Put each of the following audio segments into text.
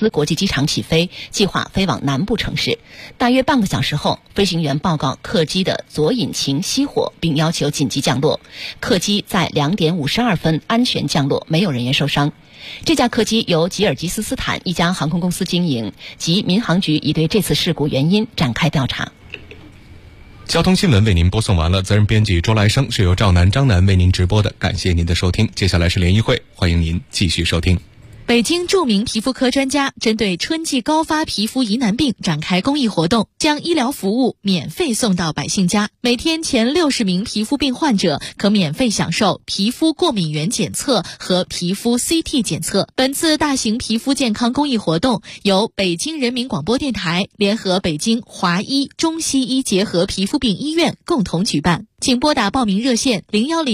斯国际机场起飞，计划飞往南部城市。大约半个小时后，飞行员报告客机的左引擎熄火，并要求紧急降落。客机在2点52分安全降落，没有人员受伤。这架客机由吉尔吉斯斯坦一家航空公司经营，及民航局已对这次事故原因展开调查。 交通新闻为您播送完了，责任编辑周来生，是由赵楠、张楠为您直播的。感谢您的收听，接下来是联谊会，欢迎您继续收听。 北京著名皮肤科专家针对春季高发皮肤疑难病展开公益活动，将医疗服务免费送到百姓家。每天前60名皮肤病患者可免费享受皮肤过敏原检测和皮肤 CT 检测。本次大型皮肤健康公益活动由北京人民广播电台联合北京华医中西医结合皮肤病医院共同举办。请拨打报名热线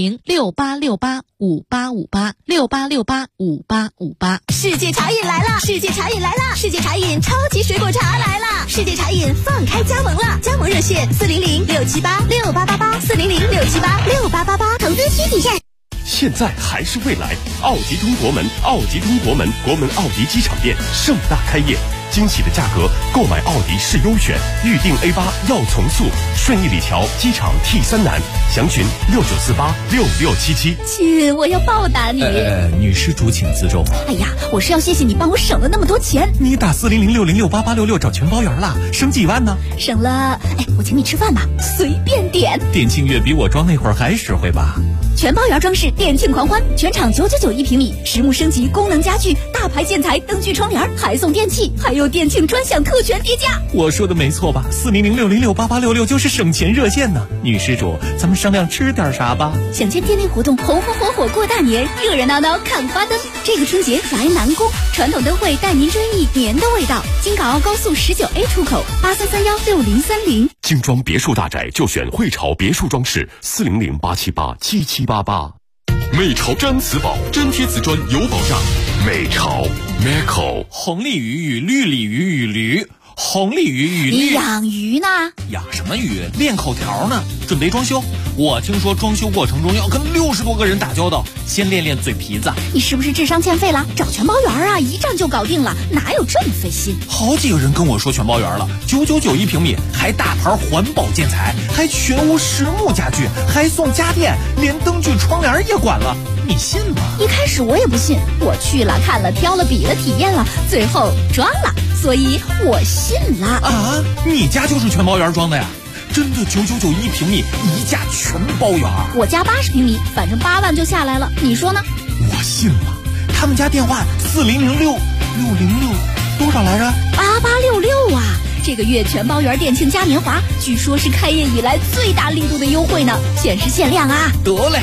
01068685858，68685858。 世界茶饮来了！世界茶饮来了！世界茶饮超级水果茶来了！世界茶饮放开加盟了！加盟热线400-678-6888，400-678-6888，投资需谨慎。 现在还是未来，奥迪通国门，奥迪通国门，国门奥迪机场店盛大开业，惊喜的价格，购买奥迪是优选，预定 A8 要从速，顺义里桥机场 T3南，详询69486677。 亲，我要报答你。 女施主请自重。 哎呀，我是要谢谢你帮我省了那么多钱。 你打400-606-8866找全包圆了，省几万呢？ 省了，我请你吃饭吧，随便点。 店庆月比我装那会儿还实惠吧？ 全包圆装饰店庆狂欢，全场999一平米，实木升级，功能家具，大牌建材，灯具窗帘，还送电器，还有店庆专享特权叠加。 我说的没错吧？400-606-8866就是省钱热线呢。女施主，咱们商量吃点啥吧？ 想见店内活动，红红火火过大年，热热闹闹看花灯。这个春节来南宫，传统灯会带您追忆年的味道。京港澳高速19A 出口83316030。 精装别墅大宅就选汇潮别墅装饰，400-878-7788。美潮毡瓷宝，粘贴瓷砖有保障。美潮 Meco。 红鲤鱼与绿鲤鱼与驴，红鲤鱼与你养鱼呢？ 养什么鱼？练口条呢。准备装修，我听说装修过程中要跟60多个人打交道，先练练嘴皮子。 你是不是智商欠费了？找全包圆啊，一站就搞定了，哪有这么费心？ 好几个人跟我说全包圆了，999一平米，还大牌环保建材，还全屋实木家具，还送家电，连灯具窗帘也管了，你信吗？ 一开始我也不信，我去了看了挑了比了体验了，最后装了，所以我信了。 啊，你家就是全包圆装的呀？真的999一平米，一价全包圆。 我家80平米，反正8万就下来了，你说呢？ 我信了。他们家电话4006606多少来着 ？8866啊！这个月全包圆店庆嘉年华，据说是开业以来最大力度的优惠呢，限时限量啊！ 得嘞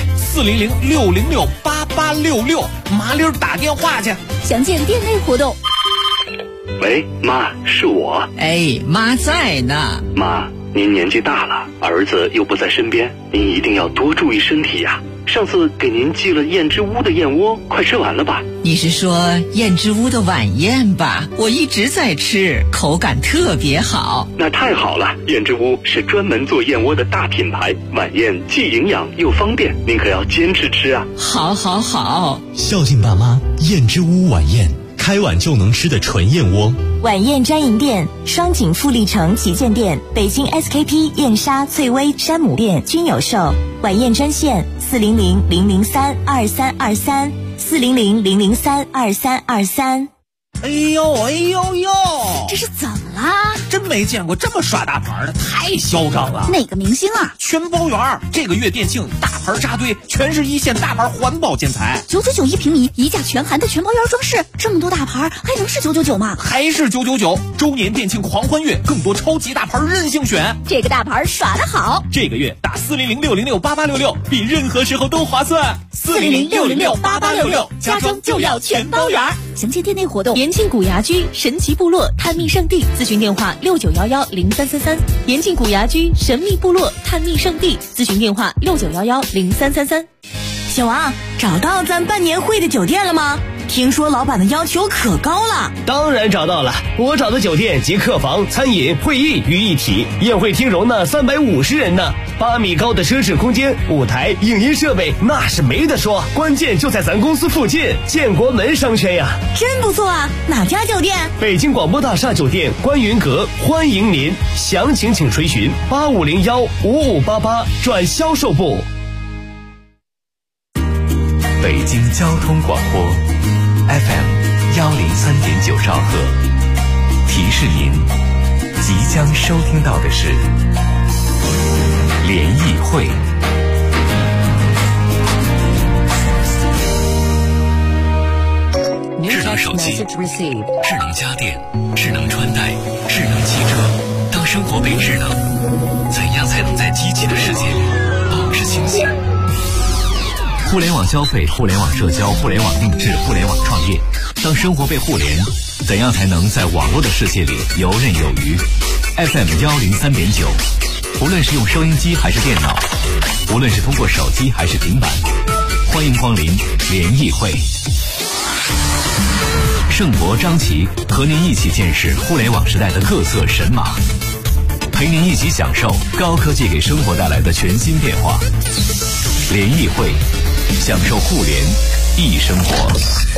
，400-606-8866，麻溜打电话去。 详见店内活动。 喂，妈，是我。 妈在呢。 妈，您年纪大了，儿子又不在身边，您一定要多注意身体呀。上次给您寄了燕之屋的燕窝，快吃完了吧？ 你是说燕之屋的晚宴吧？我一直在吃，口感特别好。 那太好了，燕之屋是专门做燕窝的大品牌，晚宴既营养又方便，您可要坚持吃啊。 好。 孝敬爸妈，燕之屋晚宴，开碗就能吃的纯燕窝。 晚宴专营店：双井富力城旗舰店、北京 SKP 燕莎、翠微、山姆店均有售。晚宴专线400-003-2323，400-003-2323。 哎呦， 这是怎么啦？ 真没见过这么耍大牌的，太嚣张了。 哪个明星啊？ 全包圆，这个月店庆大牌扎堆，全是一线大牌环保建材 ，999一平米，一价全含的全包圆装饰，这么多大牌还能是999吗？ 还是999。周年店庆狂欢月，更多超级大牌任性选， 这个大牌耍得好。 这个月打400-606-8866，比任何时候都划算。 400-606-8866，家装就要全包圆。详见店内活动。 延庆古牙居神奇部落探秘圣地，咨询电话69110333。延庆古牙居神秘部落探秘圣地，咨询电话69110333。 小王，找到咱办年会的酒店了吗？ 听说老板的要求可高了。 当然找到了，我找的酒店集客房、餐饮、会议于一体，宴会厅容纳350人呢，8米高的奢侈空间，舞台、影音设备那是没得说，关键就在咱公司附近，建国门商圈呀。 真不错啊，哪家酒店？ 北京广播大厦酒店观云阁，欢迎您，详情请垂询8501-5588转销售部。 北京交通广播 FM 103.9兆赫，提示您即将收听到的是联谊会。智能手机、智能家电、智能穿戴、智能汽车，当生活被智能，怎样才能在机器的世界里保持清醒？互联网消费、互联网社交、互联网定制、互联网创业，当生活被互联，怎样才能在网络的世界里游刃有余？ FM 103.9，无论是用收音机还是电脑，无论是通过手机还是平板，欢迎光临联谊会。盛博、张琪和您一起见识互联网时代的各色神马，陪您一起享受高科技给生活带来的全新变化。联谊会，享受互联易生活。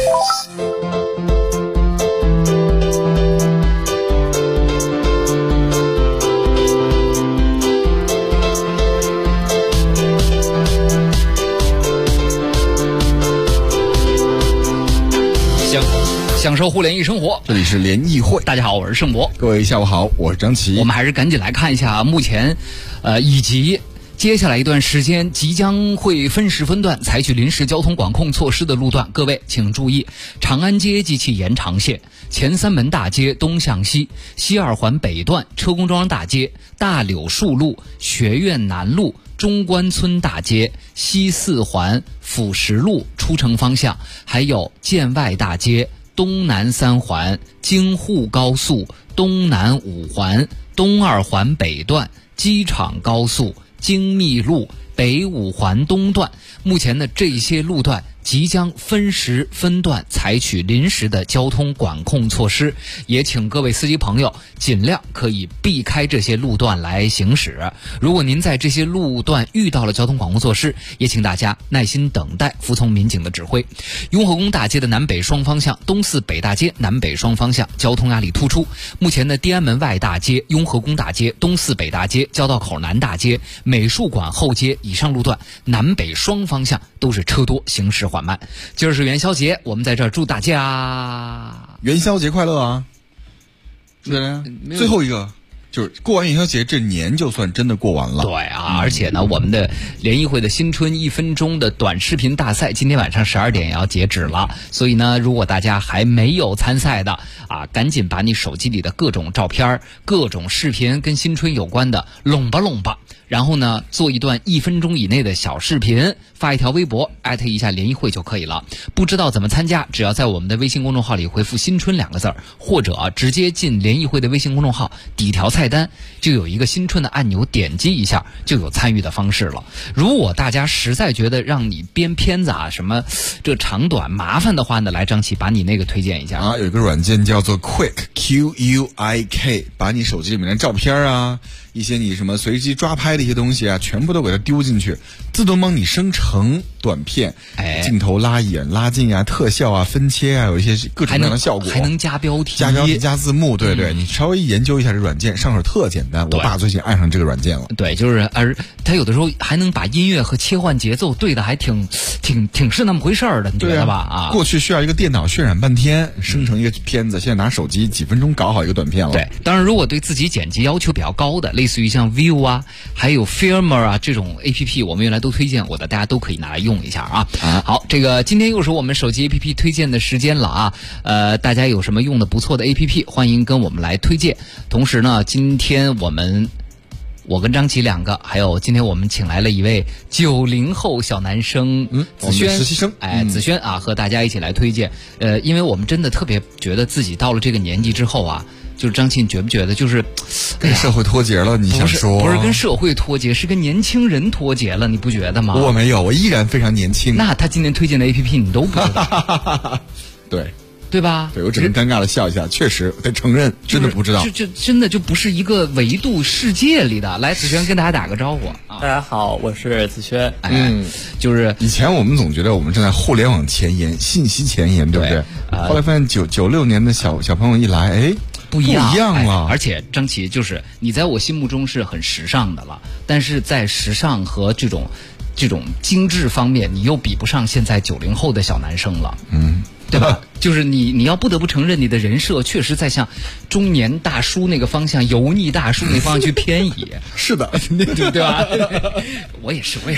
享受互联易生活， 这里是联谊会。 大家好，我是盛博。 各位下午好，我是张琪。 我们还是赶紧来看一下目前，以及接下来一段时间即将会分时分段采取临时交通管控措施的路段。各位请注意：长安街及其延长线、前三门大街东向西、西二环北段、车公庄大街、大柳树路、学院南路、中关村大街、西四环、辅石路出城方向，还有建外大街、东南三环、京沪高速、东南五环、东二环北段、机场高速、京密路、北五环东段。目前的这些路段即将分时分段采取临时的交通管控措施，也请各位司机朋友尽量可以避开这些路段来行驶。如果您在这些路段遇到了交通管控措施，也请大家耐心等待，服从民警的指挥。雍和宫大街的南北双方向、东四北大街南北双方向交通压力突出。目前的天安门外大街、雍和宫大街、东四北大街、交道口南大街、美术馆后街以上路段南北双方向都是车多，行驶缓慢。今儿是元宵节，我们在这儿祝大家元宵节快乐啊！对呀，最后一个就是过完元宵节，这年就算真的过完了。 对啊，而且呢，我们的联谊会的新春1分钟的短视频大赛，今天晚上12点也要截止了。所以呢，如果大家还没有参赛的啊，赶紧把你手机里的各种照片、各种视频跟新春有关的拢吧拢吧。然后呢，做一段1分钟以内的小视频，发一条微博，艾特一下联谊会就可以了。不知道怎么参加，只要在我们的微信公众号里回复新春2个字，或者直接进联谊会的微信公众号，底条菜单就有一个新春的按钮，点击一下就有参与的方式了。如果大家实在觉得让你编片子啊什么这长短麻烦的话呢，来张琪把你那个推荐一下啊。有一个软件叫做 Quick Q-U-I-K， 把你手机里面的照片啊，一些你什么随机抓拍的一些东西啊，全部都给它丢进去，自动帮你生成短片，镜头拉远拉近啊，特效啊，分切啊，有一些各种各样的效果， 还能加标题、 加字幕，对对，你稍微研究一下这软件，上手特简单。我爸最近爱上这个软件了。 对，就是而他有的时候还能把音乐和切换节奏对的还挺是那么回事儿的，你觉得吧？啊， 过去需要一个电脑渲染半天生成一个片子，现在拿手机几分钟搞好一个短片了。 对，当然如果对自己剪辑要求比较高的，类似于像 View 啊，还有 Filmer 啊这种 APP， 我们原来都推荐过的，大家都可以拿来用一下啊。好，这个今天又是我们手机 APP 推荐的时间了啊。大家有什么用的不错的 APP， 欢迎跟我们来推荐。同时呢，今天我跟张琪两个，还有今天我们请来了一位90后小男生，子轩， 实习生， 子轩啊，和大家一起来推荐。因为我们真的特别觉得自己到了这个年纪之后啊，就是张琪，你觉不觉得就是跟社会脱节了？你想说不是跟社会脱节，是跟年轻人脱节了，你不觉得吗？ 我没有，我依然非常年轻。 那他今天推荐的 APP 你都不知道？ 对吧？ 对，我只能尴尬的笑一下，确实得承认，真的不知道， 这真的就不是一个维度世界里的。来，子轩跟大家打个招呼啊！ 大家好，我是子轩。 就是以前我们总觉得我们正在互联网前沿、信息前沿，对不对？后来发现96年的小朋友一来，哎， 不一样了。 而且张琪，就是你在我心目中是很时尚的了，但是在时尚和这种精致方面，你又比不上现在90后的小男生了。对吧？就是你要不得不承认，你的人设确实在向中年大叔那个方向、油腻大叔那个方向去偏移。 是的， 对吧？我也是。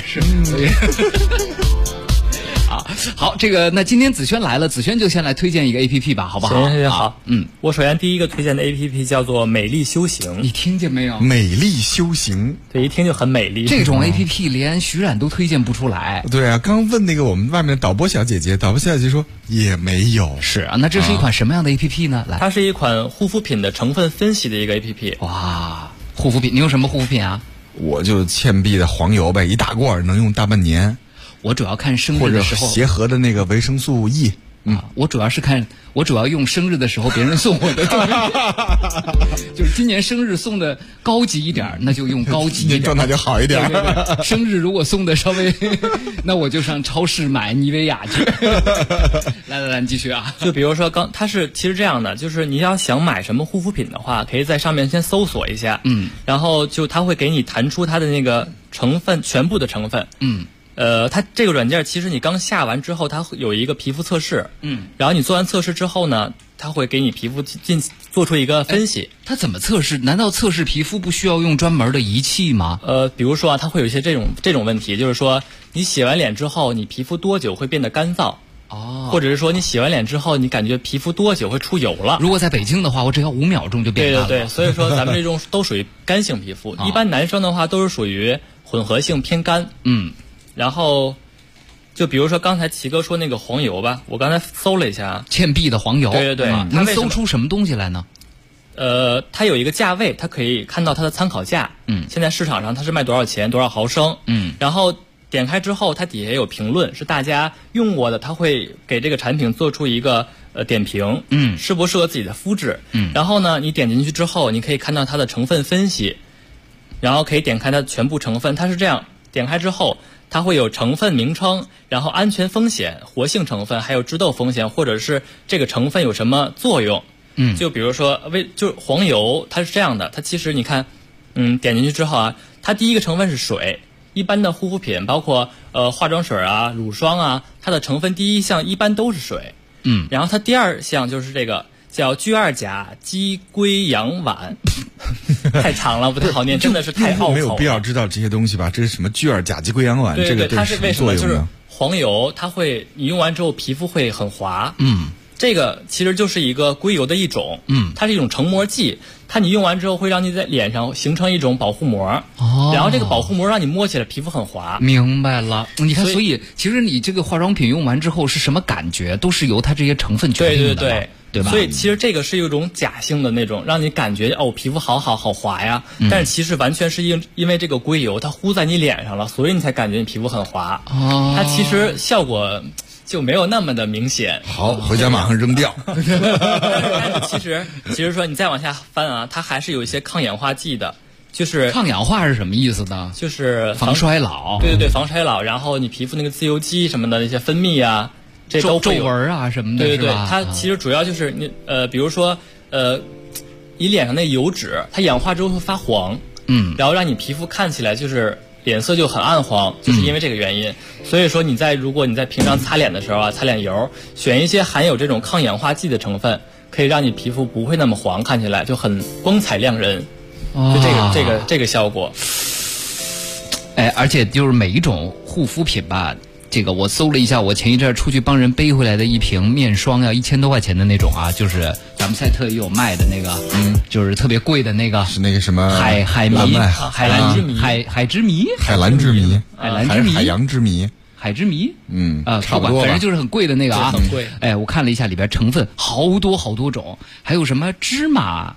好，这个那今天子轩来了，子轩就先来推荐一个 APP 吧，好不好？ 行，好。我首先第一个推荐的 APP 叫做美丽修行， 你听见没有？ 美丽修行， 对，一听就很美丽。 这种 APP 连徐冉都推荐不出来。 对啊，刚问那个我们外面的导播小姐姐说也没有。 是啊，那这是一款什么样的 APP 呢？来， 它是一款护肤品的成分分析的一个 APP。 哇，护肤品，你用什么护肤品啊？ 我就倩碧的黄油呗，一大罐能用大半年。 我主要看生日的时候， 或者协和的那个维生素 E。 我主要用生日的时候别人送我的东西，就是今年生日送的高级一点，那就用高级一点， 状态就好一点。 对，生日如果送的稍微，那我就上超市买妮维雅去。来，你继续啊。 就比如说它是其实这样的，就是你要想买什么护肤品的话，可以在上面先搜索一下，然后就它会给你弹出它的那个成分，全部的成分，它这个软件其实你刚下完之后，它有一个皮肤测试，然后你做完测试之后呢，它会给你皮肤做出一个分析。 它怎么测试？难道测试皮肤不需要用专门的仪器吗？ 比如说它会有一些这种问题，就是说你洗完脸之后，你皮肤多久会变得干燥？或者是说你洗完脸之后，你感觉皮肤多久会出油了？ 如果在北京的话，我只要5秒钟就变干了。 对，所以说咱们这种都属于干性皮肤，一般男生的话都是属于混合性偏干。然后，就比如说刚才齐哥说那个黄油吧，我刚才搜了一下， 倩碧的黄油， 对， 能搜出什么东西来呢？ 它有一个价位，它可以看到它的参考价。现在市场上它是卖多少钱，多少毫升。然后点开之后，它底下有评论，是大家用过的，它会给这个产品做出一个点评，适不适合自己的肤质。然后呢，你点进去之后，你可以看到它的成分分析，然后可以点开它的全部成分，它是这样，点开之后。它会有成分名称，然后安全风险、活性成分，还有致痘风险，或者是这个成分有什么作用。就比如说就是黄油，它是这样的，它其实你看，点进去之后啊，它第一个成分是水。一般的护肤品，包括化妆水啊、乳霜啊，它的成分第一项一般都是水。然后它第二项就是这个叫聚二甲基硅氧烷。太长了，不太好念，真的是太拗口了。 没有必要知道这些东西吧？这是什么聚二甲基硅氧烷？ 对，它是为什么？就是呢？ 黄油，你用完之后皮肤会很滑。这个其实就是一个硅油的一种。它是一种成膜剂，你用完之后会让你在脸上形成一种保护膜。然后这个保护膜让你摸起来皮肤很滑。 明白了，你看，所以其实你这个化妆品用完之后是什么感觉，都是由它这些成分决定的。对吧？ 所以其实这个是一种假性的那种，让你感觉皮肤好滑呀。但是其实完全是因为这个硅油它糊在你脸上了，所以你才感觉你皮肤很滑。它其实效果就没有那么的明显。 好，回家马上扔掉。 其实说你再往下翻啊，它还是有一些抗氧化剂的。就是抗氧化是什么意思呢？ 就是防衰老。 对，防衰老。然后你皮肤那个自由基什么的那些分泌啊。这都皱纹啊什么的， 对，它其实主要就是你比如说你脸上那油脂，它氧化之后会发黄，然后让你皮肤看起来就是脸色就很暗黄，就是因为这个原因。所以说如果你在平常擦脸的时候啊，擦脸油选一些含有这种抗氧化剂的成分，可以让你皮肤不会那么黄，看起来就很光彩亮人。就这个效果。 而且就是每一种护肤品吧。这个我搜了一下，我前一阵出去帮人背回来的一瓶面霜要1000多块钱的那种啊，就是咱们赛特也有卖的那个，就是特别贵的那个， 是那个什么海蓝之谜，海之谜， 海蓝之谜， 海洋之谜， 海之谜， 差不多吧， 反正就是很贵的那个啊， 很贵。 我看了一下里边成分好多种，还有什么芝麻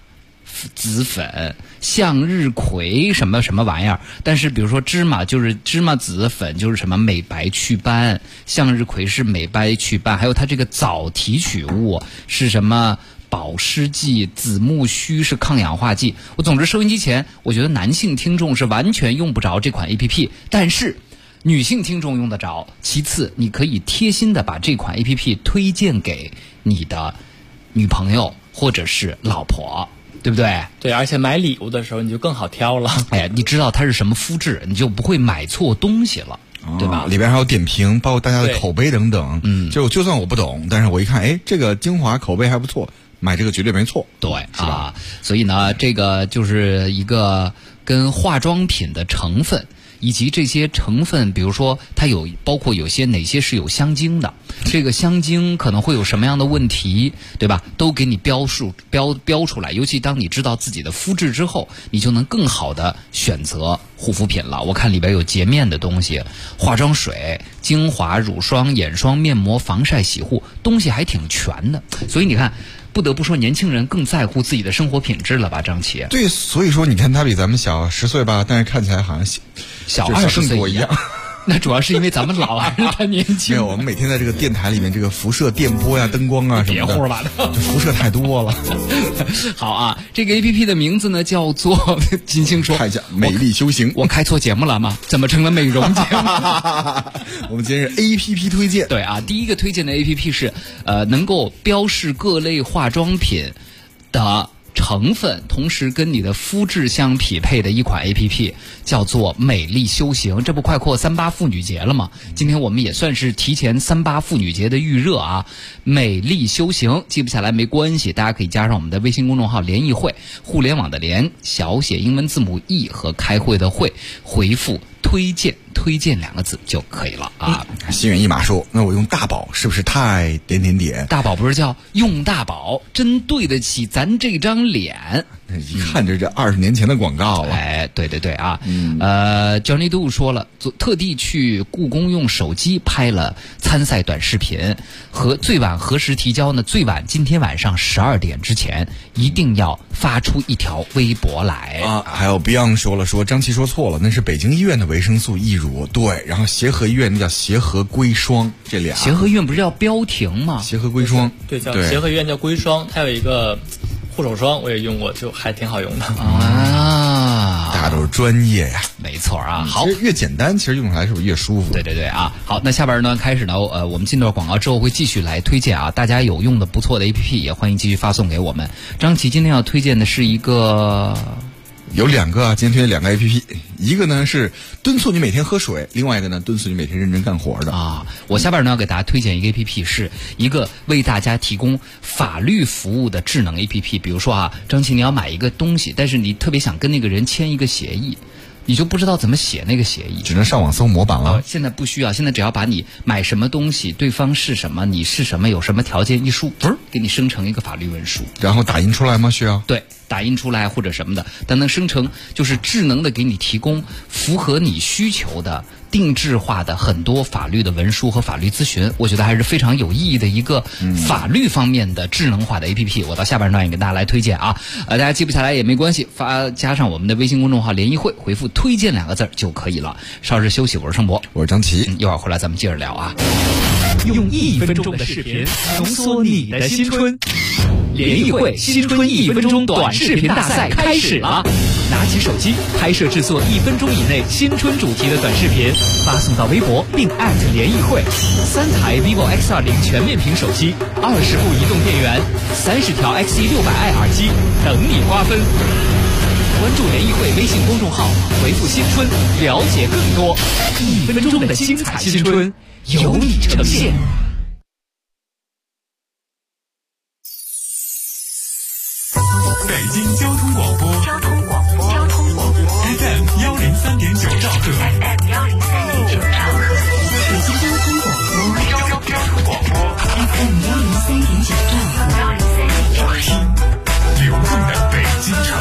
子粉、向日葵什么什么玩意儿，但是比如说芝麻就是芝麻籽粉，就是什么美白祛斑，向日葵是美白祛斑，还有它这个藻提取物是什么保湿剂，紫木须是抗氧化剂。我总之收音机前，我觉得男性听众是完全用不着这款 APP， 但是女性听众用得着。其次，你可以贴心的把这款 APP 推荐给你的女朋友或者是老婆，对不对？ 对，而且买礼物的时候你就更好挑了。 哎呀，你知道它是什么肤质，你就不会买错东西了，对吧？ 里边还有点评，包括大家的口碑等等。就算我不懂，但是我一看，哎，这个精华口碑还不错，买这个绝对没错。 对，是吧？所以呢，这个就是一个跟化妆品的成分。以及这些成分，比如说它有包括有些哪些是有香精的，这个香精可能会有什么样的问题，对吧？都给你标出来。尤其当你知道自己的肤质之后，你就能更好的选择护肤品了。我看里边有洁面的东西、化妆水、精华、乳霜、眼霜、面膜、防晒、洗护，东西还挺全的。所以你看，不得不说，年轻人更在乎自己的生活品质了吧，张琪？ 对，所以说你看他比咱们小10岁吧，但是看起来好像小20岁一样。 那主要是因为咱们老还是他年轻？ 没有，我们每天在这个电台里面，这个辐射、电波呀、灯光啊什么的， 别胡吧的， 辐射太多了。 好啊，这个 APP 的名字呢叫做金星说， 看一下美丽修行。 我开错节目了吗？怎么成了美容节目？ 我们今天是 APP 推荐。 对啊，第一个推荐的 APP 是能够标示各类化妆品的成分，同时跟你的肤质相匹配的一款 APP， 叫做美丽修行。这不快过38妇女节了吗？今天我们也算是提前38妇女节的预热啊。美丽修行记不下来没关系，大家可以加上我们的微信公众号联谊会，互联网的联，小写英文字母 E 和开会的会，回复推荐2个字就可以了啊。 心猿意马说，那我用大宝是不是太点？ 大宝不是叫用大宝，真对得起咱这张脸。 一看这20年前的广告了。 哎，对啊。Johnny Do 说了，特地去故宫用手机拍了参赛短视频，和最晚何时提交呢？最晚今天晚上12点之前一定要发出一条微博来啊。还有 Beyond 说张琪说错了，那是北京医院的维生素 E 乳，对，然后协和医院那叫协和龟霜，这俩。 协和医院不是叫标婷吗？ 协和龟霜， 对，叫协和医院叫龟霜，它有一个护手霜，我也用过，就还挺好用的啊。 大家都是专业呀， 没错啊。好， 其实越简单，其实用起来是不是越舒服？ 对啊。好，那下边呢开始呢，我们进段广告之后会继续来推荐啊，大家有用的不错的 APP 也欢迎继续发送给我们。张琪今天要推荐的是一个。 有2个啊，今天推荐2个 APP， 一个呢是敦促你每天喝水，另外一个呢敦促你每天认真干活的啊。我下边呢要给大家推荐一个 APP， 是一个为大家提供法律服务的智能 APP。比如说啊，张琪你要买一个东西，但是你特别想跟那个人签一个协议，你就不知道怎么写那个协议， 只能上网搜模板了。 现在不需要，现在只要把你买什么东西，对方是什么，你是什么，有什么条件一输，给你生成一个法律文书。 然后打印出来吗？需要？ 对，打印出来或者什么的，但能生成就是智能的给你提供符合你需求的定制化的很多法律的文书和法律咨询。我觉得还是非常有意义的一个法律方面的智能化的 APP。我到下半段也给大家来推荐啊。大家记不下来也没关系，加上我们的微信公众号联谊会，回复推荐2个字就可以了。稍事休息，我是盛博， 我是张琪， 一会儿回来咱们接着聊啊。 用1分钟的视频浓缩你的新春。联谊会新春1分钟短视频大赛开始了，拿起手机拍摄制作1分钟以内新春主题的短视频，发送到微博并@联谊会。3台 vivo X20全面屏手机，20部移动电源，30条 XE600i 耳机等你瓜分。关注联谊会微信公众号，回复新春了解更多。1分钟的精彩新春由你呈现。 北京交通广播FM 103.9兆赫， 北京交通广播 FM 103.9兆赫， 听流动的北京城。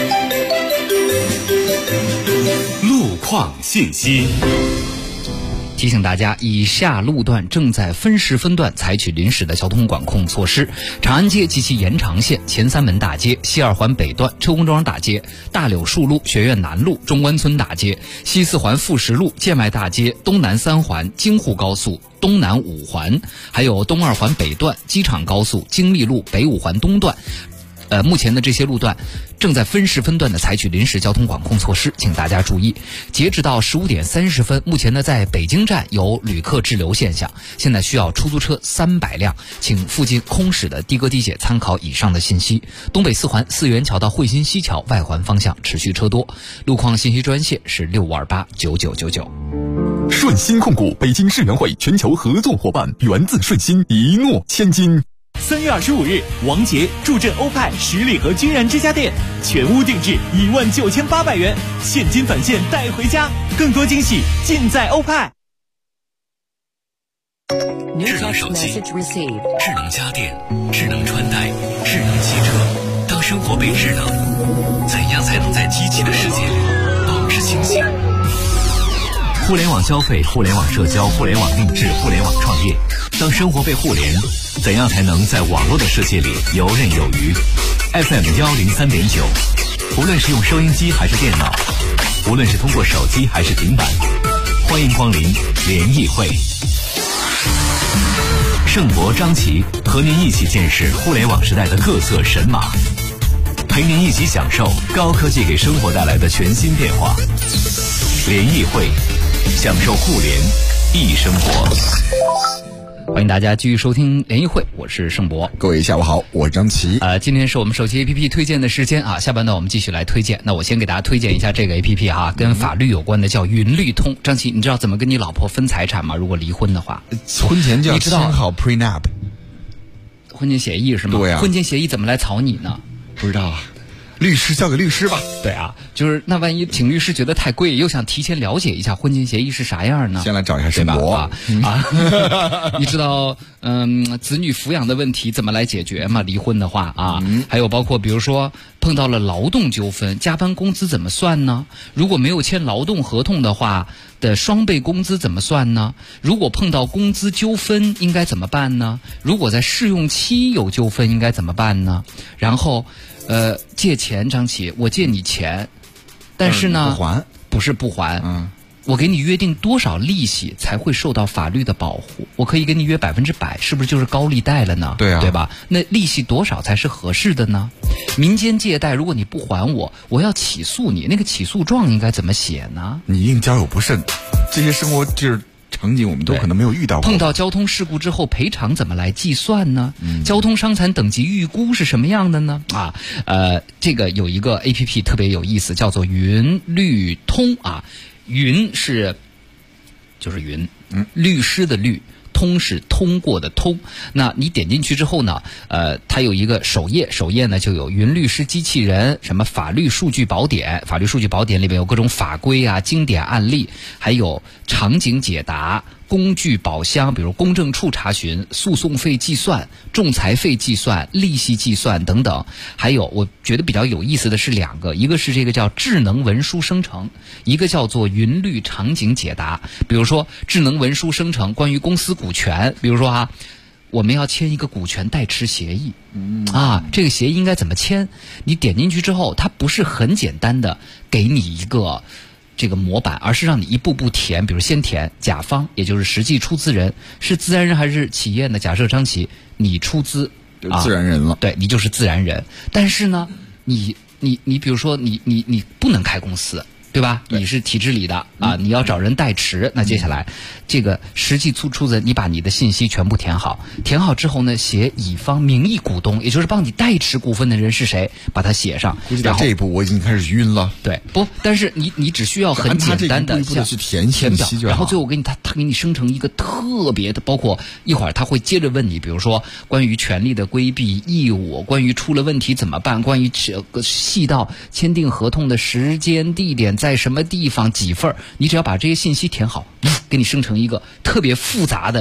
路况信息。 提醒大家，以下路段正在分时分段采取临时的交通管控措施：长安街及其延长线、前三门大街、西二环北段、车公庄大街、大柳树路、学院南路、中关村大街、西四环富石路、建外大街、东南三环、京沪高速、东南五环，还有东二环北段、机场高速、京丽路北五环东段。目前的这些路段正在分时分段的采取临时交通管控措施，请大家注意。截止到15点30分，目前呢在北京站有旅客滞留现象，现在需要出租车300辆，请附近空驶的的哥的姐参考以上的信息。东北四环四元桥到汇鑫西桥外环方向持续车多，路况信息专线是65289999。 顺鑫控股北京世园会全球合作伙伴，源自顺鑫，一诺千金。 3月25日，王杰助阵欧派十里河君然之家店，全屋定制19800元，现金返现带回家，更多惊喜尽在欧派。 智能手机、智能家电、智能穿戴、智能汽车，当生活被智能，怎样才能在机器的世界里保持清醒？互联网消费、互联网社交、互联网定制、互联网创业，当生活被互联，怎样才能在网络的世界里游刃有余？ FM 103.9，无论是用收音机还是电脑，无论是通过手机还是平板，欢迎光临联谊会。盛博、张琪和您一起见识互联网时代的各色神马，陪您一起享受高科技给生活带来的全新变化。联谊会，享受互联易生活。 欢迎大家继续收听联谊会，我是盛博。 各位下午好，我是张琪。 今天是我们手机 APP 推荐的时间啊，下半段我们继续来推荐。那我先给大家推荐一下这个 APP 哈，跟法律有关的，叫云律通。张琪，你知道怎么跟你老婆分财产吗？如果离婚的话， 婚前就要签好 prenup， 婚前协议是吗？ 对啊。 婚前协议怎么来草拟呢？ 不知道啊。律师交给律师吧。 对啊，就是那万一请律师觉得太贵，又想提前了解一下婚前协议是啥样呢？ 先来找一下申博你知道子女抚养的问题怎么来解决吗？离婚的话啊，还有包括比如说碰到了劳动纠纷，加班工资怎么算呢？如果没有签劳动合同的话的双倍工资怎么算呢？如果碰到工资纠纷应该怎么办呢？如果在试用期有纠纷应该怎么办呢？然后借钱，张琪，我借你钱，但是呢， 不还， 不是不还，我给你约定多少利息才会受到法律的保护？我可以给你约100%，是不是就是高利贷了呢？ 对啊， 对吧？那利息多少才是合适的呢？民间借贷，如果你不还我要起诉你，那个起诉状应该怎么写呢？ 你应交友不慎，这些生活就是场景我们都可能没有遇到过。 碰到交通事故之后赔偿怎么来计算呢？交通伤残等级预估是什么样的呢？这个有一个 APP 特别有意思，叫做云律通啊。云就是云，律师的律，通是通过的通。那你点进去之后呢，它有一个首页呢就有云律师机器人，什么法律数据宝典，法律数据宝典里面有各种法规啊、经典案例，还有场景解答、工具宝箱，比如公证处查询、诉讼费计算、仲裁费计算、利息计算等等。还有我觉得比较有意思的是2个，一个是这个叫智能文书生成，一个叫做云律场景解答。比如说智能文书生成关于公司股权，比如说我们要签一个股权代持协议，这个协议应该怎么签？你点进去之后，它不是很简单的给你一个这个模板，而是让你一步步填。比如先填甲方，也就是实际出资人是自然人还是企业呢？假设张琪你出资， 就自然人了， 对，你就是自然人。但是呢，你比如说你不能开公司，对吧？你是体制里的你要找人代持。那接下来这个实际出资人，你把你的信息全部填好之后呢，写乙方名义股东，也就是帮你代持股份的人是谁，把它写上。 估计到这一步我已经开始晕了。 对，但是你只需要很简单的一步的去填信息就好， 然后最后他给你生成一个特别的，包括一会儿他会接着问你，比如说关于权利的规避义务，关于出了问题怎么办，关于细到签订合同的时间地点在什么地方几份，你只要把这些信息填好，给你生成一个特别复杂的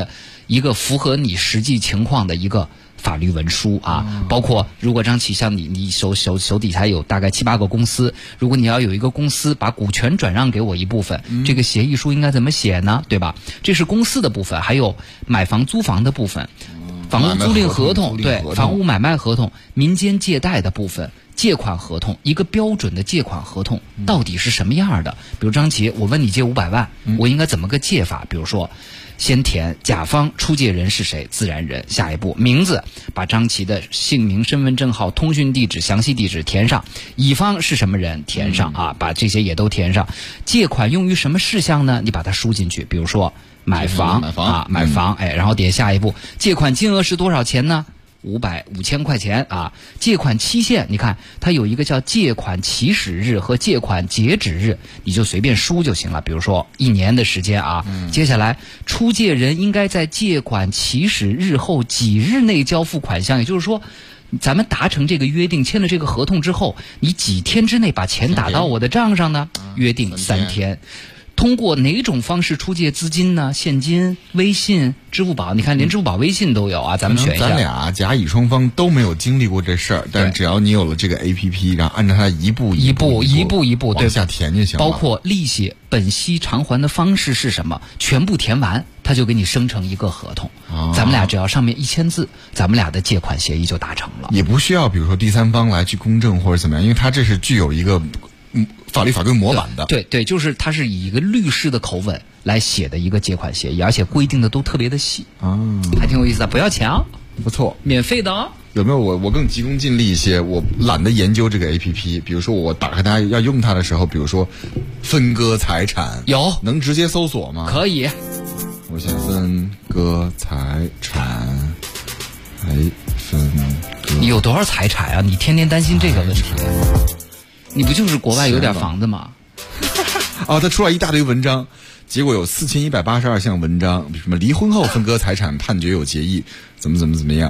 一个符合你实际情况的一个法律文书啊，包括如果张琪像你手底下有大概7、8个公司，如果你要有一个公司把股权转让给我一部分，这个协议书应该怎么写呢？对吧？这是公司的部分，还有买房租房的部分，房屋租赁合同，对，房屋买卖合同，民间借贷的部分。借款合同，一个标准的借款合同到底是什么样的？比如张琪，我问你借500万，我应该怎么个借法？比如说，先填甲方出借人是谁，自然人。下一步名字，把张琪的姓名、身份证号、通讯地址、详细地址填上。乙方是什么人，填上啊，把这些也都填上。借款用于什么事项呢？你把它输进去。比如说买房，哎，然后点下一步，借款金额是多少钱呢？5000块钱啊，借款期限，你看它有一个叫借款起始日和借款截止日，你就随便输就行了。比如说1年的时间啊，接下来出借人应该在借款起始日后几日内交付款项，也就是说，咱们达成这个约定，签了这个合同之后，你几天之内把钱打到我的账上呢？约定3天。通过哪种方式出借资金呢？现金、微信、支付宝，你看连支付宝、微信都有啊，咱们选一下。 咱俩甲乙双方都没有经历过这事儿，但只要你有了这个 APP， 然后按照它一步往下填就行了。 包括利息、本息偿还的方式是什么，全部填完，它就给你生成一个合同。咱们俩只要上面1000字，咱们俩的借款协议就达成了。 也不需要比如说第三方来去公证或者怎么样，因为它这是具有一个法律法规模板的。 对，就是它是以一个律师的口吻来写的一个借款协议，而且规定的都特别的细还挺有意思的，不要钱啊， 不错， 免费的啊。 有没有我更急功近利一些？我懒得研究这个 APP， 比如说我打开它要用它的时候，比如说分割财产， 有能直接搜索吗？ 可以。 我先分割财产，分割。 你有多少财产啊？你天天担心这个问题。你不就是国外有点房子吗？ 他出来一大堆文章，结果有4182项文章，什么离婚后分割财产判决有结议，怎么样？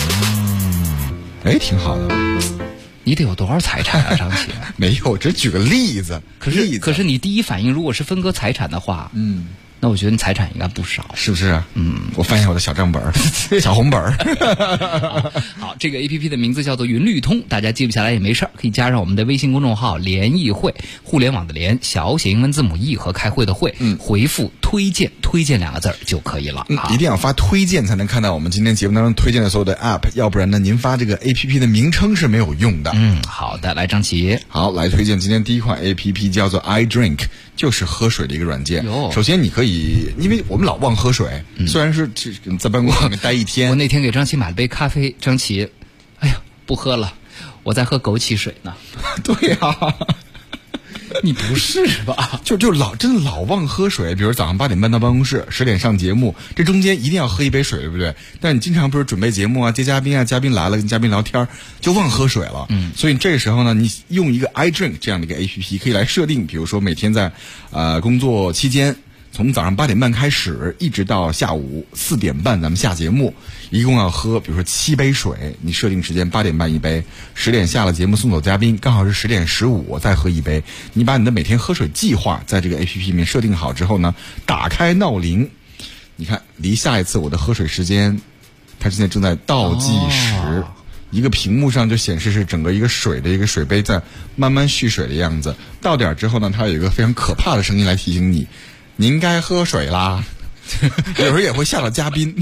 挺好的。 你得有多少财产啊，张琪？ 没有，只举个例子。 可是你第一反应如果是分割财产的话，那我觉得你财产应该不少， 是不是？我翻一下我的小账本小红本好，这个 APP 的名字叫做云律通，大家记不下来也没事儿，可以加上我们的微信公众号联谊会，互联网的联，小写英文字母 E 和开会的会，回复推荐2个字就可以了。 一定要发推荐才能看到我们今天节目当中推荐的所有的 App， 要不然呢您发这个 APP 的名称是没有用的。 好的，来张琪， 好，来推荐今天第一款 APP 叫做 iDrink， 就是喝水的一个软件。首先你可以，因为我们老忘喝水，虽然是在办公室里面待一天。 我那天给张琪买了杯咖啡，张琪，哎呀，不喝了，我在喝枸杞水呢。 对呀， 你不是吧？ 真的老忘喝水。比如早上8点半到办公室，10点上节目，这中间一定要喝一杯水，对不对？但你经常不是准备节目啊、接嘉宾啊，嘉宾来了跟嘉宾聊天就忘喝水了。所以这个时候呢，你用一个 iDrink 这样的一个 APP， 可以来设定，比如说每天在工作期间，从早上8点半开始，一直到下午4点半咱们下节目，一共要喝比如说7杯水，你设定时间8点半一杯，10点下了节目送走嘉宾，刚好是10点15再喝一杯。你把你的每天喝水计划在这个 APP 里面设定好之后呢，打开闹铃，你看离下一次我的喝水时间，它现在正在倒计时。一个屏幕上就显示是整个一个水的一个水杯在慢慢蓄水的样子。到点之后呢，它有一个非常可怕的声音来提醒你，您该喝水啦。有时候也会吓到嘉宾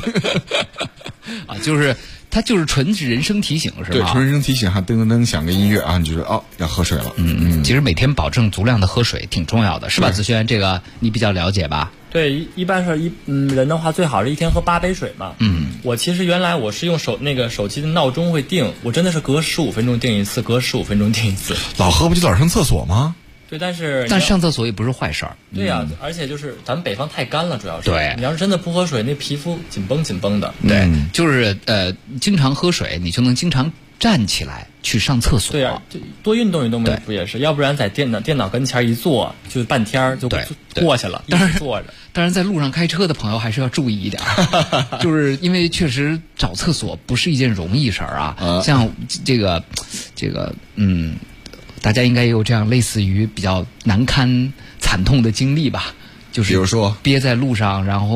它就是纯是人声提醒，是吧？ 对，纯人声提醒，还噔噔噔响个音乐啊，你就说要喝水了。 其实每天保证足量的喝水挺重要的，是吧？子轩，这个你比较了解吧？ 对，一般是人的话，最好是一天喝8杯水嘛。我其实原来我是用手机的闹钟会定，我真的是隔15分钟定一次，隔15分钟定一次。 老喝不就老上厕所吗？ 对，但上厕所也不是坏事儿。 对呀，而且就是咱们北方太干了，主要是。 对， 你要是真的不喝水，那皮肤紧绷的。 对，就是经常喝水，你就能经常站起来去上厕所。 对呀，多运动不也是？要不然在电脑跟前一坐，就半天就过去了。 当然在路上开车的朋友还是要注意一点，就是因为确实找厕所不是一件容易事儿啊。像这个大家应该也有这样类似于比较难堪惨痛的经历吧，就是比如说憋在路上，然后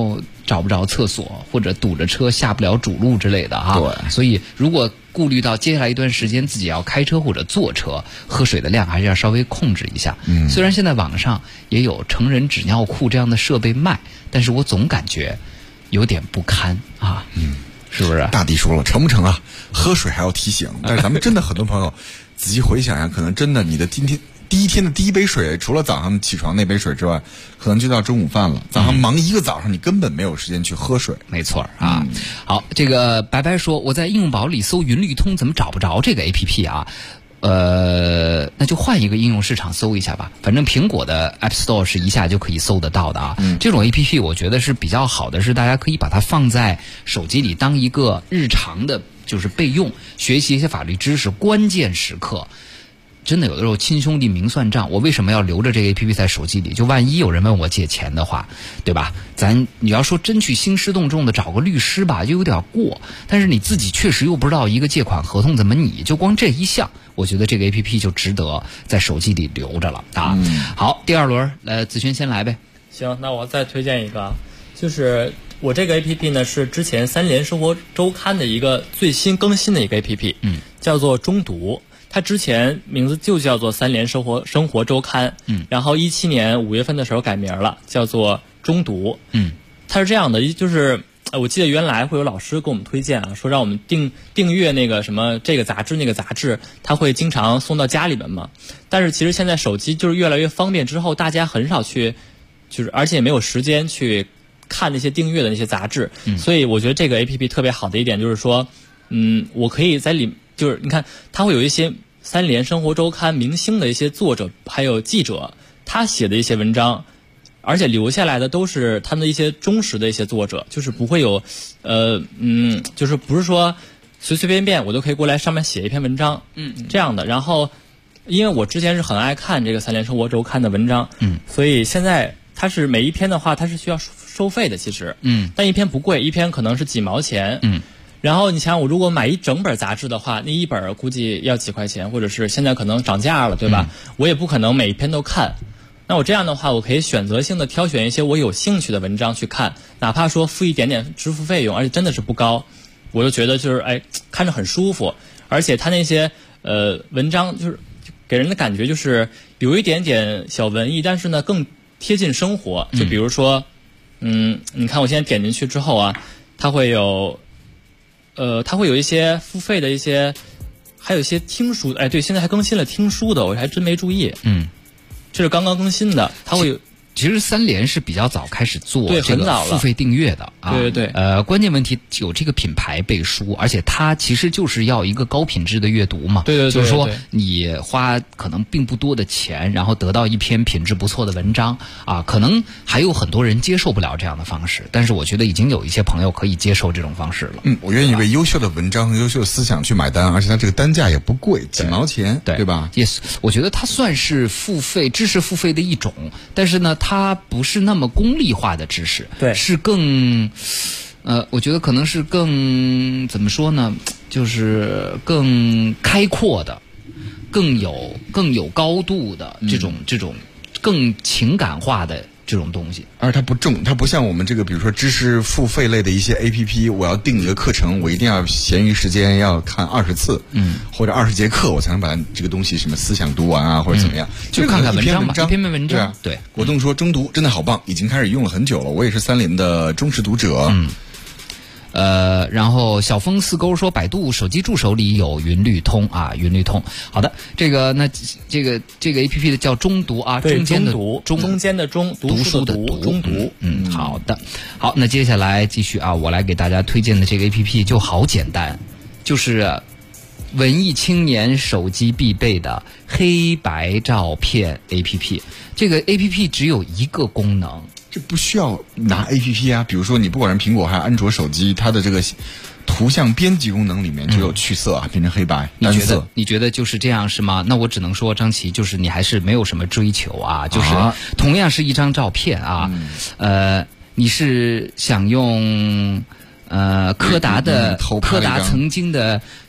找不着厕所，或者堵着车下不了主路之类的哈。 对， 所以如果顾虑到接下来一段时间自己要开车或者坐车，喝水的量还是要稍微控制一下。虽然现在网上也有成人纸尿裤这样的设备卖，但是我总感觉有点不堪啊。是不是？ 大地说了，成不成啊？喝水还要提醒，但是咱们真的很多朋友仔细回想呀，可能真的你的今天第一天的第一杯水，除了早上起床那杯水之外，可能就到中午饭了。早上忙一个早上，你根本没有时间去喝水。 没错啊。好，这个白白说，我在应用宝里搜云绿通，怎么找不着这个 APP 啊？那就换一个应用市场搜一下吧。反正苹果的 App Store 是一下就可以搜得到的啊。这种 APP 我觉得是比较好的，是大家可以把它放在手机里当一个日常的，就是备用，学习一些法律知识，关键时刻。真的有的时候亲兄弟明算账，我为什么要留着这个 APP 在手机里？就万一有人问我借钱的话，对吧？你要说真去兴师动众的找个律师吧，就有点过。但是你自己确实又不知道一个借款合同怎么拟，就光这一项，我觉得这个 APP 就值得在手机里留着了啊。好，第二轮，子轩先来呗。 行，那我再推荐一个，就是我这个 APP 呢是之前三联生活周刊的一个最新更新的一个 APP，叫做中读。它之前名字就叫做三联生活周刊，然后17年5月份的时候改名了，叫做中读。它是这样的，就是我记得原来会有老师给我们推荐啊，说让我们订阅那个什么这个杂志那个杂志，它会经常送到家里面嘛。但是其实现在手机就是越来越方便之后，大家很少去，就是而且也没有时间去看那些订阅的那些杂志，所以我觉得这个 APP 特别好的一点就是说，我可以在里。就是你看，他会有一些三联生活周刊明星的一些作者，还有记者，他写的一些文章，而且留下来的都是他们的一些忠实的一些作者，就是不会有，就是不是说随随便便我都可以过来上面写一篇文章，这样的。然后，因为我之前是很爱看这个三联生活周刊的文章，所以现在它是每一篇的话，它是需要收费的，其实，但一篇不贵，一篇可能是几毛钱，然后你想，我如果买一整本杂志的话，那一本估计要几块钱，或者是现在可能涨价了，对吧？我也不可能每一篇都看。那我这样的话，我可以选择性的挑选一些我有兴趣的文章去看，哪怕说付一点点支付费用，而且真的是不高，我就觉得就是看着很舒服。而且它那些文章就是给人的感觉就是有一点点小文艺，但是呢更贴近生活。就比如说，你看我现在点进去之后啊，它会有一些付费的一些，还有一些听书，对，现在还更新了听书的，我还真没注意。这是刚刚更新的，它会有。 其实三联是比较早开始做这个付费订阅的啊， 对， 关键问题有这个品牌背书，而且它其实就是要一个高品质的阅读嘛， 对， 就是说你花可能并不多的钱，然后得到一篇品质不错的文章啊，可能还有很多人接受不了这样的方式，但是我觉得已经有一些朋友可以接受这种方式了。 我愿意为优秀的文章和优秀的思想去买单，而且它这个单价也不贵，几毛钱，对吧？ 也是，我觉得它算是知识付费的一种，但是呢，它不是那么功利化的知识， 对， 是更，我觉得可能是更怎么说呢，就是更开阔的，更有高度的这种更情感化的这种东西。 而它不重，它不像我们这个，比如说知识付费类的一些 APP， 我要订一个课程，我一定要闲余时间要看20次，或者20节课，我才能把这个东西什么思想读完啊，或者怎么样， 就看看文章吧，一篇文章， 对。果冻说中读真的好棒，已经开始用了很久了，我也是三联的忠实读者。 然后小风四勾说，百度手机助手里有云绿通啊，云绿通。好的，这个 APP 的叫中读啊，中间的中， 读书的读， 中读。 好的，好，那接下来继续啊，我来给大家推荐的这个 APP 就好简单，就是文艺青年手机必备的黑白照片 APP。这个 APP 只有一个功能。 这不需要拿 APP 啊，比如说你不管是苹果还是安卓手机，它的这个图像编辑功能里面就有去色啊，变成黑白单色。 你觉得就是这样是吗？那我只能说张琪，就是你还是没有什么追求啊，就是同样是一张照片啊，你是想用柯达曾经的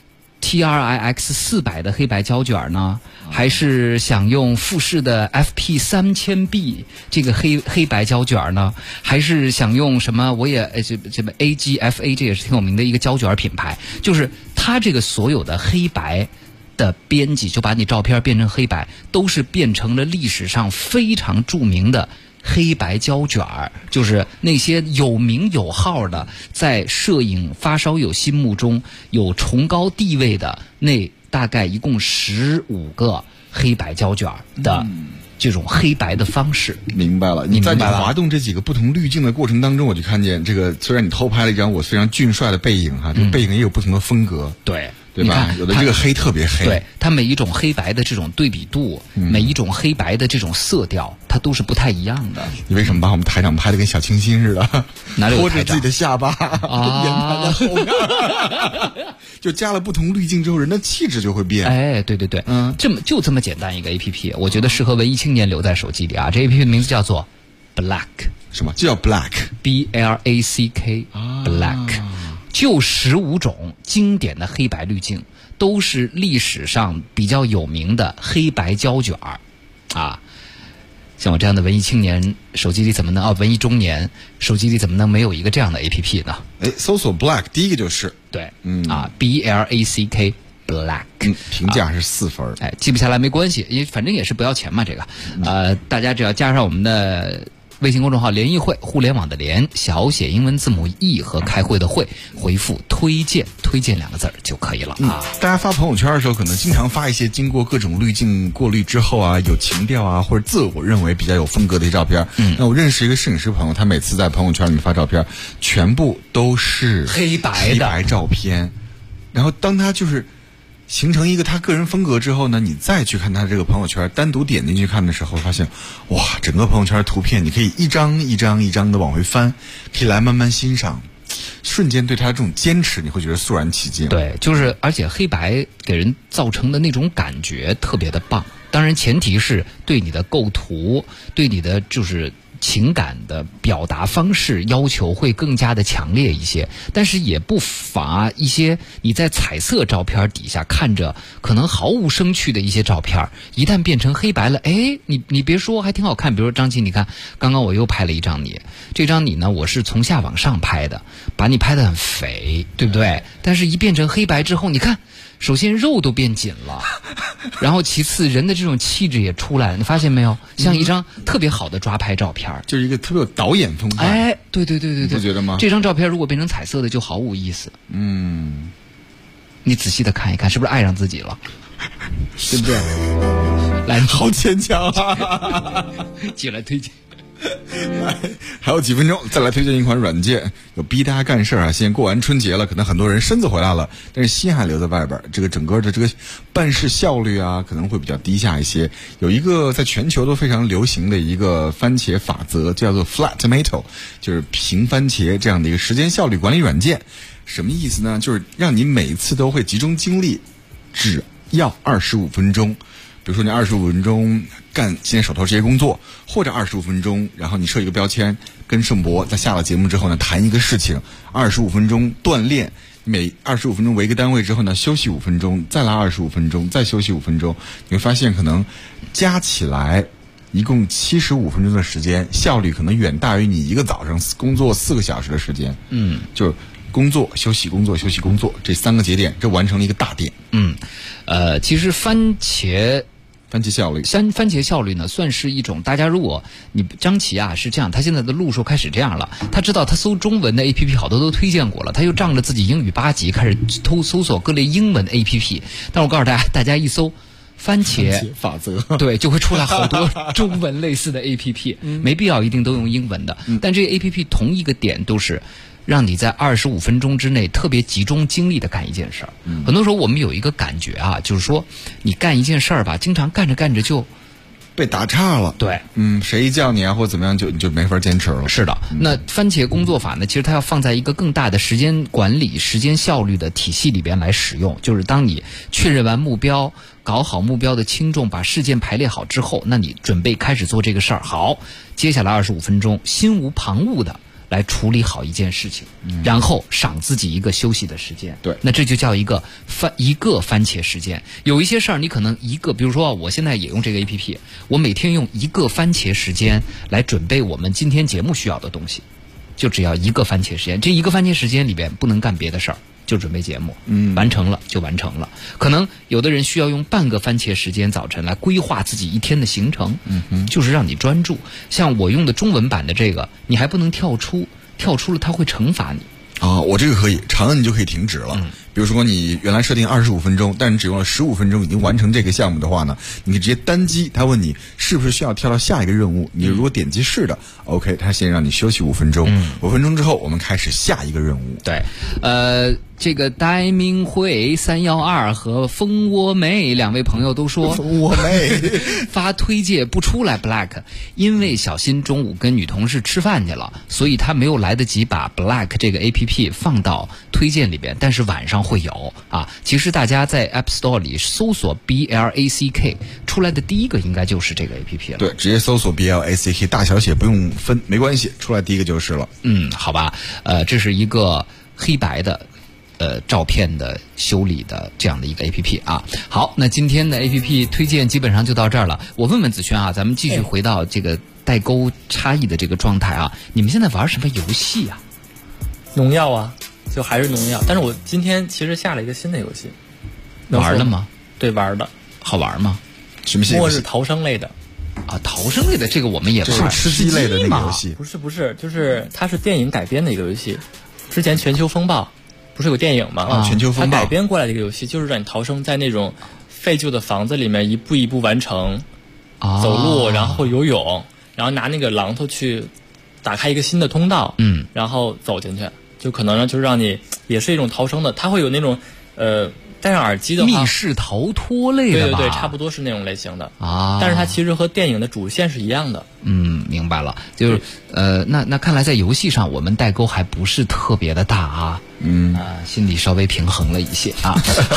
TRIX400的黑白胶卷呢，还是想用富士的 FP3000B 这个黑白胶卷呢，还是想用什么？我也这个 AGFA 这也是挺有名的一个胶卷品牌，就是它这个所有的黑白的编辑，就把你照片变成黑白，都是变成了历史上非常著名的黑白胶卷，就是那些有名有号的，在摄影发烧友心目中有崇高地位的那大概一共15个黑白胶卷的这种黑白的方式。 明白了。你在你滑动这几个不同滤镜的过程当中，我就看见这个，虽然你偷拍了一张我非常俊帅的背影哈，这个背影也有不同的风格。对吧？有的这个黑特别黑， 对，它每一种黑白的这种对比度，每一种黑白的这种色调，它都是不太一样的。 你为什么把我们台长拍的跟小清新似的？ 哪里有拖着自己的下巴，眼盘在后面，就加了不同滤镜之后，人的气质就会变。 哎，对，这么简单一个 APP， 我觉得适合文艺青年留在手机里啊。这 APP 的名字叫做 Black， 什么？就叫 Black，BLACK， Black。就15种经典的黑白滤镜，都是历史上比较有名的黑白胶卷啊。像我这样的文艺青年，手机里怎么能文艺中年，手机里怎么能没有一个这样的 APP 呢？ 搜索 Black， 第一个就是对，BLACK Black， 评价是4分。 记不下来没关系，因为反正也是不要钱嘛。这个大家只要加上我们的微信公众号联谊会，互联网的联，小写英文字母 E 和开会的会，回复推荐2个字就可以了啊。 大家发朋友圈的时候，可能经常发一些经过各种滤镜过滤之后啊，有情调啊，或者自我认为比较有风格的一些照片。那我认识一个摄影师朋友，他每次在朋友圈里面发照片，全部都是黑白照片，然后当他就是形成一个他个人风格之后呢，你再去看他这个朋友圈，单独点进去看的时候，发现哇，整个朋友圈的图片你可以一张一张的往回翻，可以来慢慢欣赏，瞬间对他这种坚持你会觉得肃然起敬。 对，就是而且黑白给人造成的那种感觉特别的棒，当然前提是对你的构图，对你的就是情感的表达方式要求会更加的强烈一些，但是也不乏一些你在彩色照片底下看着可能毫无生趣的一些照片，一旦变成黑白了，你别说还挺好看。比如说张琪，你看刚刚我又拍了一张你，这张你呢我是从下往上拍的，把你拍得很肥，对不对？但是一变成黑白之后，你看首先肉都变紧了，然后其次人的这种气质也出来了，你发现没有？像一张特别好的抓拍照片， 就是一个特别有导演风范。 对， 你不觉得吗？ 这张照片如果变成彩色的就毫无意思。你仔细的看一看，是不是爱上自己了？ 对不对？ 来， 好牵强啊！ 起来推荐。 还有几分钟，再来推荐一款软件，有逼大家干事啊！现在过完春节了，可能很多人身子回来了，但是心还留在外边，这个整个的这个办事效率啊，可能会比较低下一些。有一个在全球都非常流行的一个番茄法则，叫做 Flat Tomato， 就是平番茄这样的一个时间效率管理软件。什么意思呢？就是让你每一次都会集中精力，只要25分钟。比如说你25分钟干现在手头这些工作，或者25分钟，然后你设一个标签，跟盛博在下了节目之后呢谈一个事情，25分钟锻炼，每25分钟为一个单位之后呢休息5分钟，再来25分钟，再休息5分钟，你会发现可能加起来一共75分钟的时间，效率可能远大于你一个早上工作4个小时的时间。就是工作休息工作休息工作这3个节点，这完成了一个大点。 其实番茄效率呢，算是一种大家，如果你张琪啊是这样，他现在的路数开始这样了，他知道他搜中文的 APP 好多都推荐过了，他又仗着自己英语8级开始搜索各类英文 APP， 但我告诉大家一搜番茄法则， 对，就会出来好多中文类似的 APP，没必要一定都用英文的，但这些 APP 同一个点都是让你在25分钟之内特别集中精力的干一件事儿。很多时候我们有一个感觉啊，就是说你干一件事儿吧，经常干着干着就被打岔了。 对， 谁一叫你啊或怎么样，你就没法坚持了。 是的，那番茄工作法呢，其实它要放在一个更大的时间管理、时间效率的体系里边来使用。就是当你确认完目标，搞好目标的轻重，把事件排列好之后，那你准备开始做这个事儿。好，接下来25分钟，心无旁骛的来处理好一件事情，然后赏自己一个休息的时间。 对， 那这就叫一个番茄时间。有一些事儿你可能比如说我现在也用这个 APP， 我每天用一个番茄时间来准备我们今天节目需要的东西，就只要一个番茄时间，这一个番茄时间里边不能干别的事儿，就准备节目，完成了就完成了。可能有的人需要用半个番茄时间早晨来规划自己一天的行程，就是让你专注。像我用的中文版的这个，你还不能跳出了它会惩罚你。 我这个可以，长按你就可以停止了。比如说你原来设定25分钟，但是你只用了15分钟已经完成这个项目的话呢，你可以直接单击，他问你是不是需要跳到下一个任务，你如果点击是的，OK， 他先让你休息5分钟，5分钟之后我们开始下一个任务。 对，这个戴明慧312和蜂窝妹两位朋友都说蜂窝妹发推荐不出来 Black， 因为小新中午跟女同事吃饭去了，所以他没有来得及把 Black 这个 APP 放到推荐里边，但是晚上会有啊。其实大家在 App Store 里搜索 BLACK 出来的第一个应该就是这个 APP 了。 对，直接搜索 BLACK， 大小写不用分，没关系，出来第一个就是了。 好吧，这是一个黑白的照片的修理的这样的一个 APP 啊。好，那今天的 APP 推荐基本上就到这儿了。我问问子轩啊，咱们继续回到这个代沟差异的这个状态啊，你们现在玩什么游戏啊？ 农药啊，就还是农药。但是我今天其实下了一个新的游戏， 玩了吗？ 对，玩的。 好玩吗？ 什么游戏？ 末日逃生类的。 逃生类的这个我们也玩。 吃鸡类的那个游戏？ 不是，就是它是电影改编的一个游戏。之前全球风暴不是有电影吗？ 全球风暴它改编过来的一个游戏，就是让你逃生在那种废旧的房子里面，一步一步完成，走路，然后游泳，然后拿那个榔头去打开一个新的通道，然后走进去，就可能就是让你也是一种逃生的。它会有那种戴上耳机的话， 密室逃脱类的吧？ 对，差不多是那种类型的啊。但是它其实和电影的主线是一样的。 明白了。就是那看来在游戏上我们代沟还不是特别的大啊。心里稍微平衡了一些啊。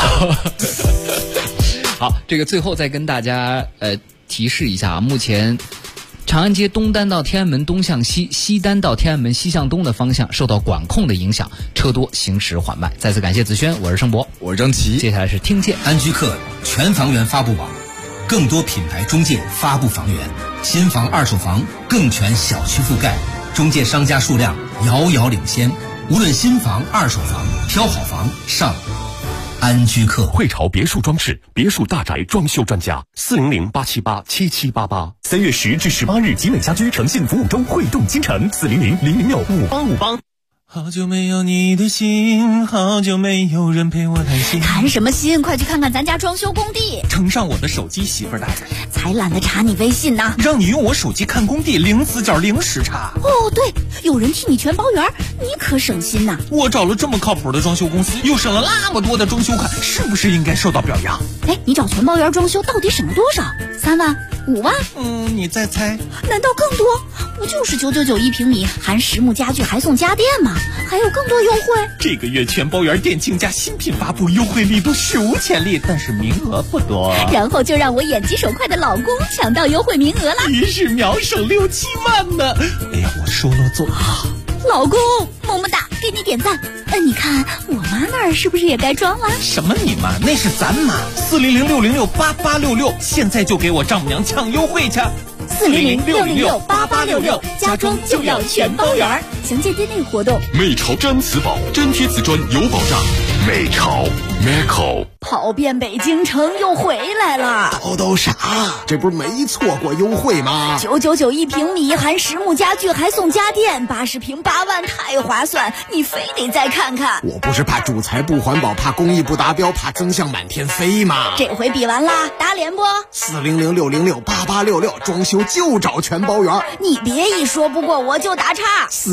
好，这个最后再跟大家提示一下啊，目前长安街东单到天安门东向西，西单到天安门西向东的方向受到管控的影响，车多，行驶缓慢。再次感谢子轩，我是盛博， 我是张琪。 接下来是听见安居客全房源发布网，更多品牌中介发布房源，新房二手房更全小区覆盖，中介商家数量遥遥领先。无论新房二手房，挑好房上安居客。 汇潮别墅装饰，别墅大宅装修专家，400-878-7788。3月10至18日，集美家居诚信服务周汇动京城，400-006-5858。 好久没有你的心，好久没有人陪我谈心。 谈什么心？快去看看咱家装修工地。 乘上我的手机，媳妇儿大人。 才懒得查你微信呢。 让你用我手机看工地，零死角零时差。 哦，对，有人替你全包圆，你可省心呐。 我找了这么靠谱的装修公司，又省了那么多的装修款，是不是应该受到表扬？ 你找全包圆装修到底省了多少？3万、5万？ 你再猜？ 难道更多？不就是999一平米，含实木家具还送家电吗？还有更多优惠。 这个月全包圆电竞家新品发布，优惠力度史无前例，但是名额不多。 然后就让我眼疾手快的老公抢到优惠名额了， 一日秒省6-7万呢！哎呀，我说了做好。 老公，么么哒，给你点赞。你看我妈那儿是不是也该装了？ 什么你妈？那是咱妈。400-606-8866，现在就给我丈母娘抢优惠去。 400-606-8866，家装就要全包圆。详见店内活动。 美潮真瓷宝，真贴瓷砖有保障。美潮 Meco 跑遍北京城又回来了。 都傻，这不是没错过优惠吗 ？999一平米，含实木家具还送家电，80平8万，太划算，你非得再看看。 我不是怕主材不环保，怕工艺不达标，怕增项满天飞吗？ 这回比完啦，打脸不 ？400-606-8866，装修就找全包圆。 你别一说不过我就打岔。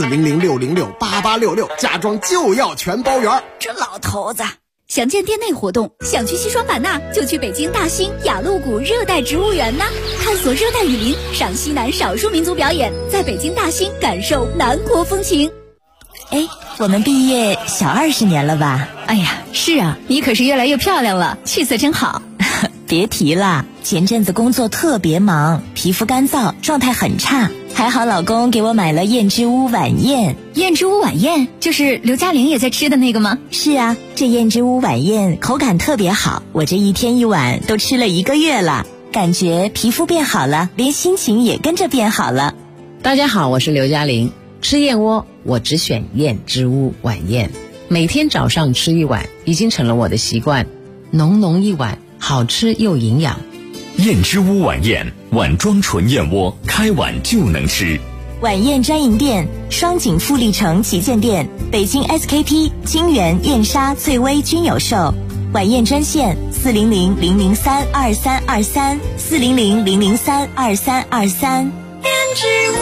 400-606-8866，家装就要全包圆。 这老头子。详见店内活动，想去西双版纳就去北京大兴雅鹿谷热带植物园呢，探索热带雨林，赏西南少数民族表演，在北京大兴感受南国风情。 我们毕业小20年了吧？ 哎呀，是啊，你可是越来越漂亮了，气色真好。 别提了，前阵子工作特别忙，皮肤干燥，状态很差， 还好老公给我买了燕之屋晚宴。 燕之屋晚宴就是刘嘉玲也在吃的那个吗？ 是啊，这燕之屋晚宴口感特别好，我这一天一碗都吃了1个月了，感觉皮肤变好了，连心情也跟着变好了。 大家好，我是刘嘉玲。吃燕窝我只选燕之屋晚宴，每天早上吃1碗已经成了我的习惯，浓浓一碗，好吃又营养。 燕之屋晚宴，碗装纯燕窝，开碗就能吃。 晚宴专营店：双井富力城旗舰店、北京 SKP、金源、燕莎、翠微均有售。晚宴专线：400-003-2323，400-003-2323。 燕之屋。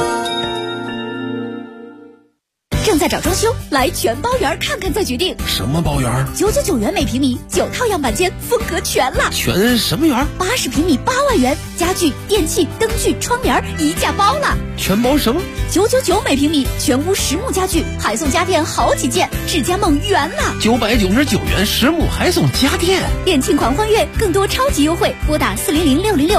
正在找装修，来全包园看看再决定。 什么包园 ？999元每平米，9套样板间，风格全了。 全什么园 ？80平米8万元，家具、电器、灯具、窗帘一价包了。 全包什么 ？999每平米，全屋实木家具，还送家电好几件，智家梦圆了。 999元实木还送家电， 店庆狂欢月，更多超级优惠，拨打400-606